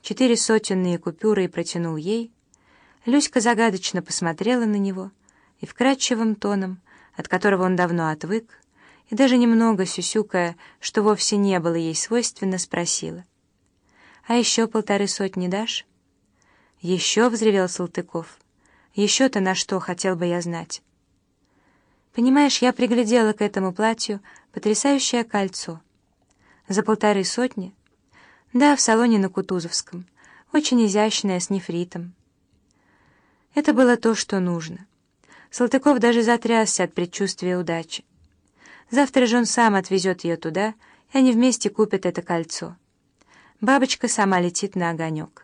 4 сотенные купюры и протянул ей, Люська загадочно посмотрела на него и вкрадчивым тоном, от которого он давно отвык, и даже немного сюсюкая, что вовсе не было ей свойственно, спросила: «А еще 1,5 дашь?» «Еще?» — взревел Салтыков. «Еще-то на что, хотел бы я знать?» «Понимаешь, я приглядела к этому платью потрясающее кольцо. За 1,5. Да, в салоне на Кутузовском. Очень изящное, с нефритом». Это было то, что нужно. Салтыков даже затрясся от предчувствия удачи. Завтра же он сам отвезет ее туда, и они вместе купят это кольцо. Бабочка сама летит на огонек.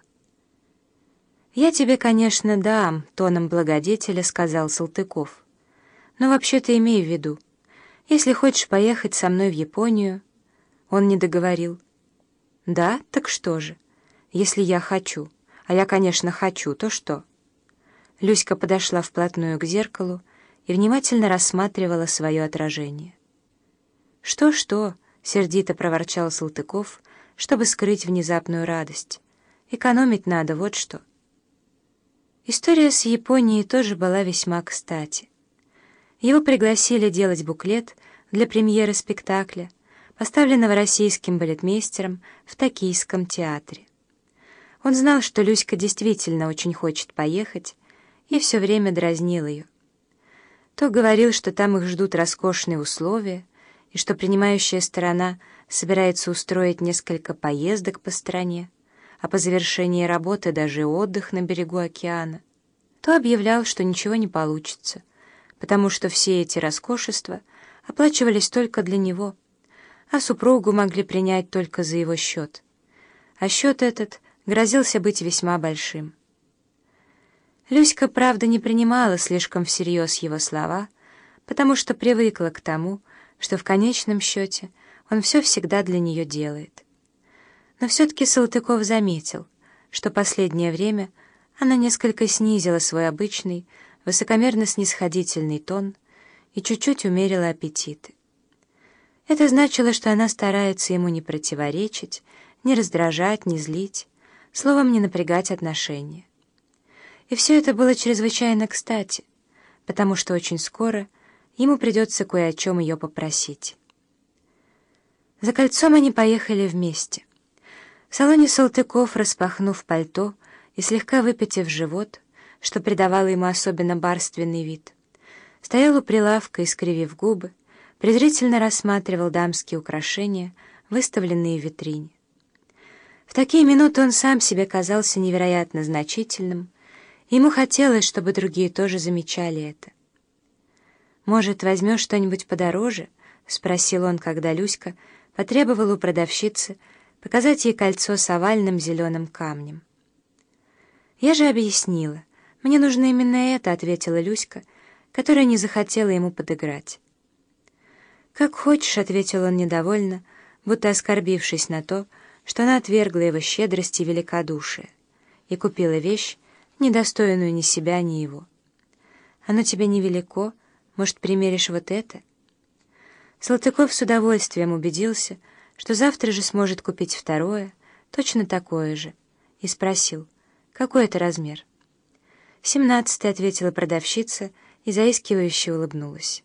«Я тебе, конечно, дам», — тоном благодетеля сказал Салтыков. «Но вообще-то имей в виду, если хочешь поехать со мной в Японию...» Он не договорил. «Да? Так что же? Если я хочу, а я, конечно, хочу, то что?» Люська подошла вплотную к зеркалу и внимательно рассматривала свое отражение. «Что-что?» — сердито проворчал Салтыков, чтобы скрыть внезапную радость. «Экономить надо, вот что». История с Японией тоже была весьма кстати. Его пригласили делать буклет для премьеры спектакля, поставленного российским балетмейстером в Токийском театре. Он знал, что Люська действительно очень хочет поехать, и все время дразнил ее. То говорил, что там их ждут роскошные условия, и что принимающая сторона собирается устроить несколько поездок по стране, а по завершении работы даже отдых на берегу океана, то объявлял, что ничего не получится, потому что все эти роскошества оплачивались только для него, а супругу могли принять только за его счет. А счет этот грозился быть весьма большим. Люська, правда, не принимала слишком всерьез его слова, потому что привыкла к тому, что в конечном счете он все всегда для нее делает. Но все-таки Салтыков заметил, что последнее время она несколько снизила свой обычный, высокомерно-снисходительный тон и чуть-чуть умерила аппетиты. Это значило, что она старается ему не противоречить, не раздражать, не злить, словом, не напрягать отношения. И все это было чрезвычайно кстати, потому что очень скоро ему придется кое о чем ее попросить. За кольцом они поехали вместе. В салоне Салтыков, распахнув пальто и слегка выпятив живот, что придавало ему особенно барственный вид, стоял у прилавка и, скривив губы, презрительно рассматривал дамские украшения, выставленные в витрине. В такие минуты он сам себе казался невероятно значительным, и ему хотелось, чтобы другие тоже замечали это. «Может, возьмешь что-нибудь подороже?» — спросил он, когда Люська потребовала у продавщицы показать ей кольцо с овальным зеленым камнем. «Я же объяснила. Мне нужно именно это», — ответила Люська, которая не захотела ему подыграть. «Как хочешь», — ответил он недовольно, будто оскорбившись на то, что она отвергла его щедрость и великодушие, и купила вещь, недостойную ни себя, ни его. «Оно тебе невелико, может, примеришь вот это?» Салтыков с удовольствием убедился, что завтра же сможет купить второе, точно такое же, и спросил: «Какой это размер?» 17-й, — ответила продавщица и заискивающе улыбнулась.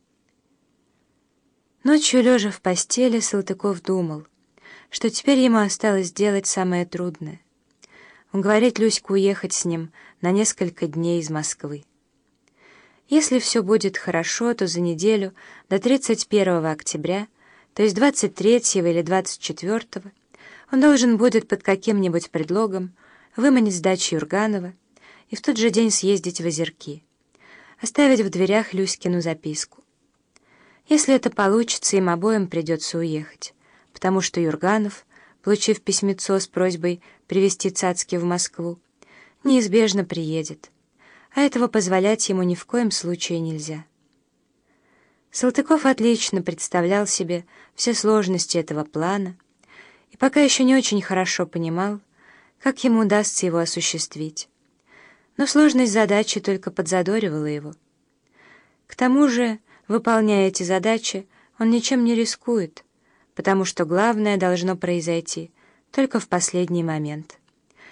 Ночью, лежа в постели, Салтыков думал, что теперь ему осталось сделать самое трудное — уговорить Люську уехать с ним на несколько дней из Москвы. Если все будет хорошо, то за неделю до 31 октября, то есть 23 или 24, он должен будет под каким-нибудь предлогом выманить с дачи Юрганова и в тот же день съездить в Озерки, оставить в дверях Люськину записку. Если это получится, им обоим придется уехать, потому что Юрганов, получив письмецо с просьбой привезти Цацки в Москву, неизбежно приедет, а этого позволять ему ни в коем случае нельзя. Салтыков отлично представлял себе все сложности этого плана и пока еще не очень хорошо понимал, как ему удастся его осуществить. Но сложность задачи только подзадоривала его. К тому же, выполняя эти задачи, он ничем не рискует, потому что главное должно произойти только в последний момент.